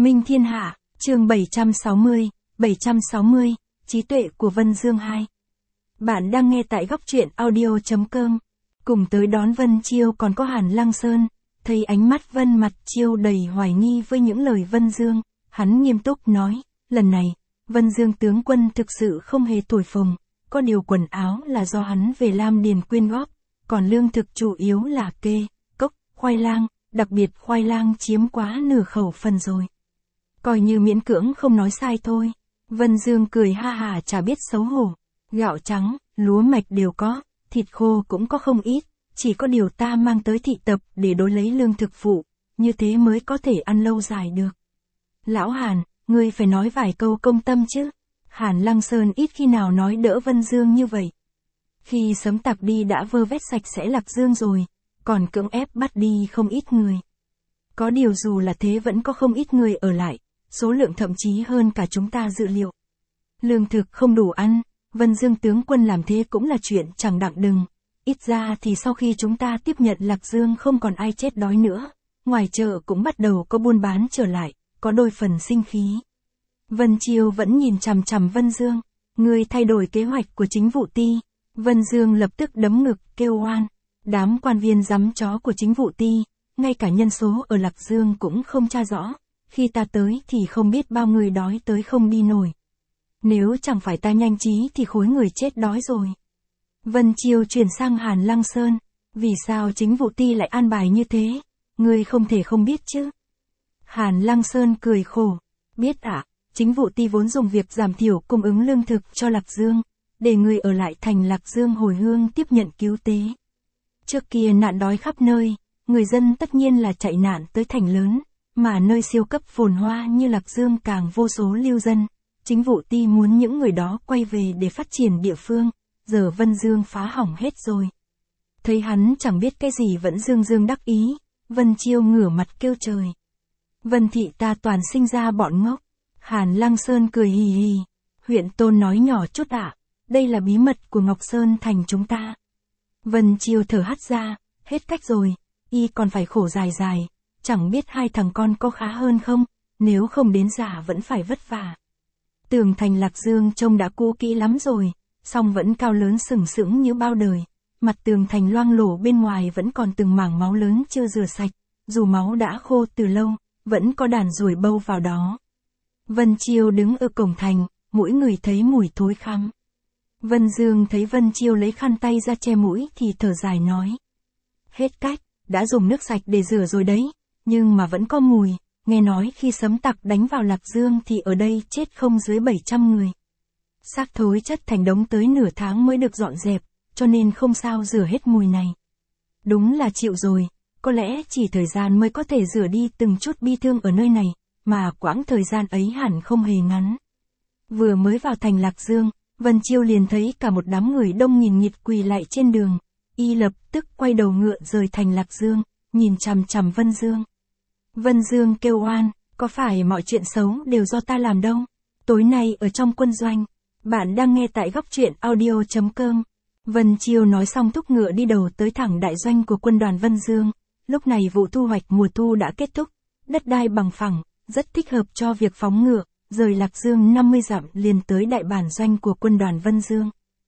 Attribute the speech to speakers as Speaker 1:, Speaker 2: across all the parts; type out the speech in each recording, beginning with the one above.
Speaker 1: Minh Thiên Hạ, chương 760, trí tuệ của Vân Dương 2. Bạn đang nghe tại góc truyện audio.com. Cùng tới đón Vân Chiêu còn có Hàn Lăng Sơn, thấy ánh mắt Vân Mặt Chiêu đầy hoài nghi với những lời Vân Dương, hắn nghiêm túc nói, lần này, Vân Dương tướng quân thực sự không hề thổi phồng, có điều quần áo là do hắn về Lam Điền quyên góp, còn lương thực chủ yếu là kê, cốc, khoai lang, đặc biệt khoai lang chiếm quá nửa khẩu phần rồi. Coi như miễn cưỡng không nói sai thôi. Vân Dương cười ha hà chả biết xấu hổ. Gạo trắng, lúa mạch đều có, thịt khô cũng có không ít, chỉ có điều ta mang tới thị tập để đối lấy lương thực phụ, như thế mới có thể ăn lâu dài được. Lão Hàn, ngươi phải nói vài câu công tâm chứ. Hàn Lăng Sơn ít khi nào nói đỡ Vân Dương như vậy. Khi Sấm Tặc đi đã vơ vét sạch sẽ Lạc Dương rồi, còn cưỡng ép bắt đi không ít người. Có điều dù là thế vẫn có không ít người ở lại, số lượng thậm chí hơn cả chúng ta dự liệu. Lương thực không đủ ăn, Vân Dương tướng quân làm thế cũng là chuyện chẳng đặng đừng. Ít ra thì sau khi chúng ta tiếp nhận Lạc Dương không còn ai chết đói nữa, ngoài chợ cũng bắt đầu có buôn bán trở lại, có đôi phần sinh khí. Vân Chiêu vẫn nhìn chằm chằm Vân Dương, ngươi thay đổi kế hoạch của chính vụ ty. Vân Dương lập tức đấm ngực kêu oan, đám quan viên giám chó của chính vụ ty, ngay cả nhân số ở Lạc Dương cũng không tra rõ, khi ta tới thì không biết bao người đói tới không đi nổi. Nếu chẳng phải ta nhanh trí thì khối người chết đói rồi. Vân Chiêu chuyển sang Hàn Lăng Sơn, vì sao chính vụ ty lại an bài như thế, ngươi không thể không biết chứ. Hàn Lăng Sơn cười khổ, biết ạ, chính vụ ty vốn dùng việc giảm thiểu cung ứng lương thực cho Lạc Dương, để người ở lại thành Lạc Dương hồi hương tiếp nhận cứu tế. Trước kia nạn đói khắp nơi, người dân tất nhiên là chạy nạn tới thành lớn, mà nơi siêu cấp phồn hoa như Lạc Dương càng vô số lưu dân. Chính vụ ty muốn những người đó quay về để phát triển địa phương, giờ Vân Dương phá hỏng hết rồi. Thấy hắn chẳng biết cái gì vẫn dương đắc ý, Vân Chiêu ngửa mặt kêu trời. Vân thị ta toàn sinh ra bọn ngốc. Hàn Lăng Sơn cười hì hì. Huyện Tôn nói nhỏ chút ạ, đây là bí mật của Ngọc Sơn thành chúng ta. Vân Chiêu thở hắt ra, hết cách rồi, y còn phải khổ dài, chẳng biết hai thằng con có khá hơn không, nếu không đến già vẫn phải vất vả. Tường thành Lạc Dương trông đã cũ kỹ lắm rồi, song vẫn cao lớn sừng sững như bao đời. Mặt tường thành loang lổ bên ngoài vẫn còn từng mảng máu lớn chưa rửa sạch, dù máu đã khô từ lâu, vẫn có đàn ruồi bâu vào đó. Vân Chiêu đứng ở cổng thành, mỗi người thấy mùi thối khắm. Vân Dương thấy Vân Chiêu lấy khăn tay ra che mũi thì thở dài nói. Hết cách, đã dùng nước sạch để rửa rồi đấy, nhưng mà vẫn có mùi. Nghe nói khi Sấm Tặc đánh vào Lạc Dương thì ở đây chết không dưới 700 người. Xác thối chất thành đống tới nửa tháng mới được dọn dẹp, cho nên không sao rửa hết mùi này. Đúng là chịu rồi, có lẽ chỉ thời gian mới có thể rửa đi từng chút bi thương ở nơi này, mà quãng thời gian ấy hẳn không hề ngắn. Vừa mới vào thành Lạc Dương, Vân Chiêu liền thấy cả một đám người đông nghìn nghịt quỳ lại trên đường. Y lập tức quay đầu ngựa rời thành Lạc Dương, nhìn chằm chằm Vân Dương. Vân Dương kêu oan, có phải mọi chuyện xấu đều do ta làm đâu? Tối nay ở trong quân doanh, bạn đang nghe tại góc truyện audio.com. Vân Chiêu nói xong thúc ngựa đi đầu tới thẳng đại doanh của quân đoàn Vân Dương. Lúc này vụ thu hoạch mùa thu đã kết thúc, đất đai bằng phẳng, rất thích hợp cho việc phóng ngựa, rời Lạc Dương 50 dặm liền tới đại bản doanh của quân đoàn Vân Dương.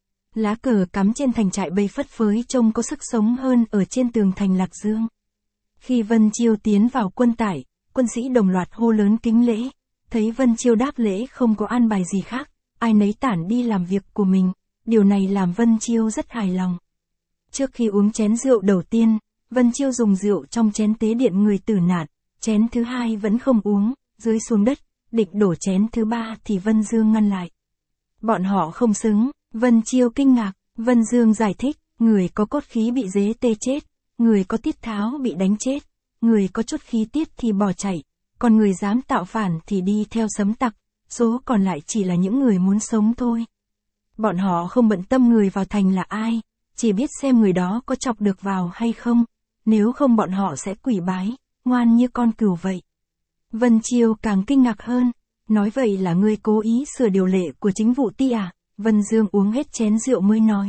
Speaker 1: Lá cờ cắm trên thành trại bay phất phới trông có sức sống hơn ở trên tường thành Lạc Dương. Khi Vân Chiêu tiến vào quân tải, quân sĩ đồng loạt hô lớn kính lễ, thấy Vân Chiêu đáp lễ không có an bài gì khác, ai nấy tản đi làm việc của mình, điều này làm Vân Chiêu rất hài lòng. Trước khi uống chén rượu đầu tiên, Vân Chiêu dùng rượu trong chén tế điện người tử nạn, chén thứ hai vẫn không uống, rơi xuống đất, định đổ chén thứ ba thì Vân Dương ngăn lại. Bọn họ không xứng, Vân Chiêu kinh ngạc, Vân Dương giải thích, người có cốt khí bị dế tê chết. Người có tiết tháo bị đánh chết, người có chút khí tiết thì bỏ chạy, còn người dám tạo phản thì đi theo Sấm Tặc, số còn lại chỉ là những người muốn sống thôi. Bọn họ không bận tâm người vào thành là ai, chỉ biết xem người đó có chọc được vào hay không, nếu không bọn họ sẽ quỳ bái, ngoan như con cừu vậy. Vân Chiêu càng kinh ngạc hơn, nói vậy là ngươi cố ý sửa điều lệ của chính vụ ty à? Vân Dương uống hết chén rượu mới nói.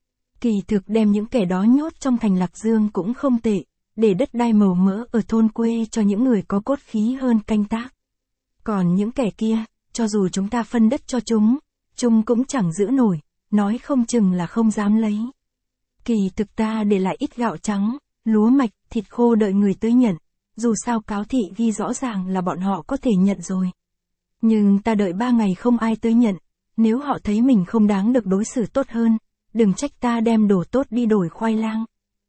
Speaker 1: Kỳ thực đem những kẻ đó nhốt trong thành Lạc Dương cũng không tệ, để đất đai màu mỡ ở thôn quê cho những người có cốt khí hơn canh tác. Còn những kẻ kia, cho dù chúng ta phân đất cho chúng cũng chẳng giữ nổi, nói không chừng là không dám lấy. Kỳ thực ta để lại ít gạo trắng, lúa mạch, thịt khô đợi người tới nhận, dù sao cáo thị ghi rõ ràng là bọn họ có thể nhận rồi. Nhưng ta đợi 3 ngày không ai tới nhận, nếu họ thấy mình không đáng được đối xử tốt hơn, đừng trách ta đem đồ tốt đi đổi khoai lang.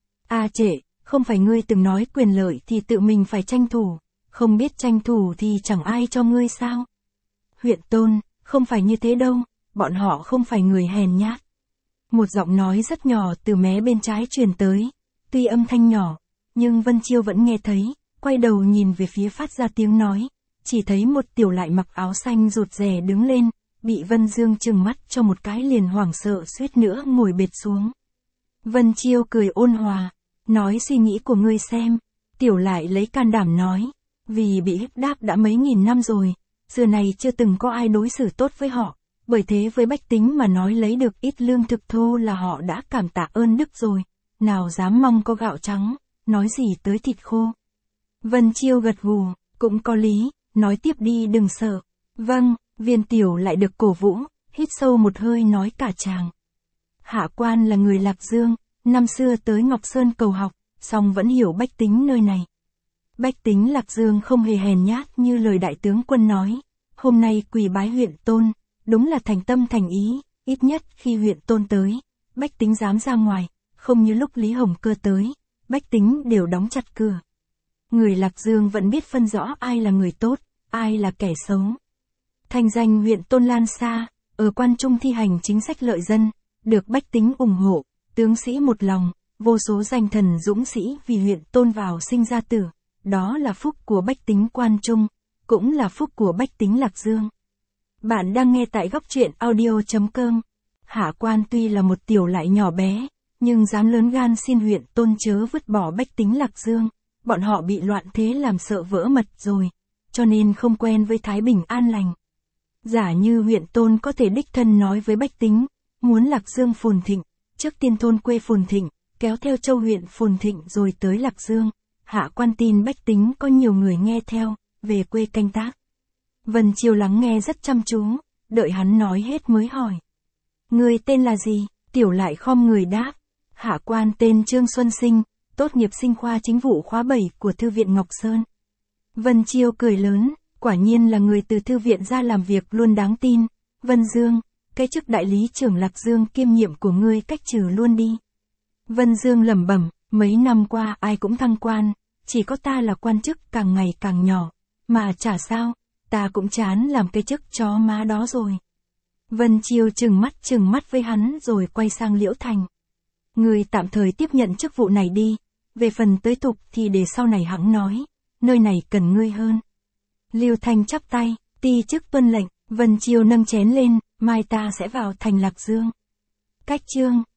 Speaker 1: Trệ, không phải ngươi từng nói quyền lợi thì tự mình phải tranh thủ, không biết tranh thủ thì chẳng ai cho ngươi sao? Huyện Tôn, không phải như thế đâu, bọn họ không phải người hèn nhát. Một giọng nói rất nhỏ từ mé bên trái truyền tới, tuy âm thanh nhỏ, nhưng Vân Chiêu vẫn nghe thấy, quay đầu nhìn về phía phát ra tiếng nói, chỉ thấy một tiểu lại mặc áo xanh rụt rè đứng lên, bị Vân Dương trừng mắt cho một cái liền hoảng sợ suýt nữa ngồi bệt xuống. Vân Chiêu cười ôn hòa, nói suy nghĩ của ngươi xem, tiểu lại lấy can đảm nói, vì bị hiếp đáp đã mấy nghìn năm rồi, xưa này chưa từng có ai đối xử tốt với họ, bởi thế với bách tính mà nói lấy được ít lương thực thô là họ đã cảm tạ ơn đức rồi, nào dám mong có gạo trắng, nói gì tới thịt khô. Vân Chiêu gật gù, cũng có lý, nói tiếp đi đừng sợ. Vâng, Viên tiểu lại được cổ vũ, hít sâu một hơi nói cả tràng. Hạ quan là người Lạc Dương, năm xưa tới Ngọc Sơn cầu học, song vẫn hiểu bách tính nơi này. Bách tính Lạc Dương không hề hèn nhát như lời đại tướng quân nói, hôm nay quỳ bái huyện Tôn, đúng là thành tâm thành ý, ít nhất khi huyện Tôn tới, bách tính dám ra ngoài, không như lúc Lý Hồng Cơ tới, bách tính đều đóng chặt cửa. Người Lạc Dương vẫn biết phân rõ ai là người tốt, ai là kẻ xấu. Thành danh huyện Tôn lan xa, ở quan trung thi hành chính sách lợi dân, được bách tính ủng hộ, tướng sĩ một lòng, vô số danh thần dũng sĩ vì huyện Tôn vào sinh ra tử, đó là phúc của bách tính quan trung, cũng là phúc của bách tính Lạc Dương. Bạn đang nghe tại góc truyện audio.com. Hạ quan tuy là một tiểu lại nhỏ bé, nhưng dám lớn gan xin huyện Tôn chớ vứt bỏ bách tính Lạc Dương, bọn họ bị loạn thế làm sợ vỡ mật rồi, cho nên không quen với thái bình an lành. Giả như huyện Tôn có thể đích thân nói với bách tính, muốn Lạc Dương phồn thịnh, trước tiên thôn quê phồn thịnh, kéo theo châu huyện phồn thịnh rồi tới Lạc Dương, hạ quan tin bách tính có nhiều người nghe theo, về quê canh tác. Vân Chiêu lắng nghe rất chăm chú, đợi hắn nói hết mới hỏi. Người tên là gì? Tiểu lại khom người đáp. Hạ quan tên Trương Xuân Sinh, tốt nghiệp sinh khoa chính vụ khóa 7 của Thư viện Ngọc Sơn. Vân Chiêu cười lớn, quả nhiên là người từ thư viện ra làm việc luôn đáng tin. Vân Dương, cái chức đại lý trưởng Lạc Dương kiêm nhiệm của ngươi cách trừ luôn đi. Vân Dương lẩm bẩm, mấy năm qua ai cũng thăng quan, chỉ có ta là quan chức càng ngày càng nhỏ, mà chả sao, ta cũng chán làm cái chức chó má đó rồi. Vân Chiêu trừng mắt với hắn rồi quay sang Liễu Thành. Ngươi tạm thời tiếp nhận chức vụ này đi, về phần tới tục thì để sau này hẵng nói, nơi này cần ngươi hơn. Liêu Thành chắp tay, ti chức tuân lệnh. Vân Chiêu nâng chén lên, mai ta sẽ vào thành Lạc Dương. Cách chương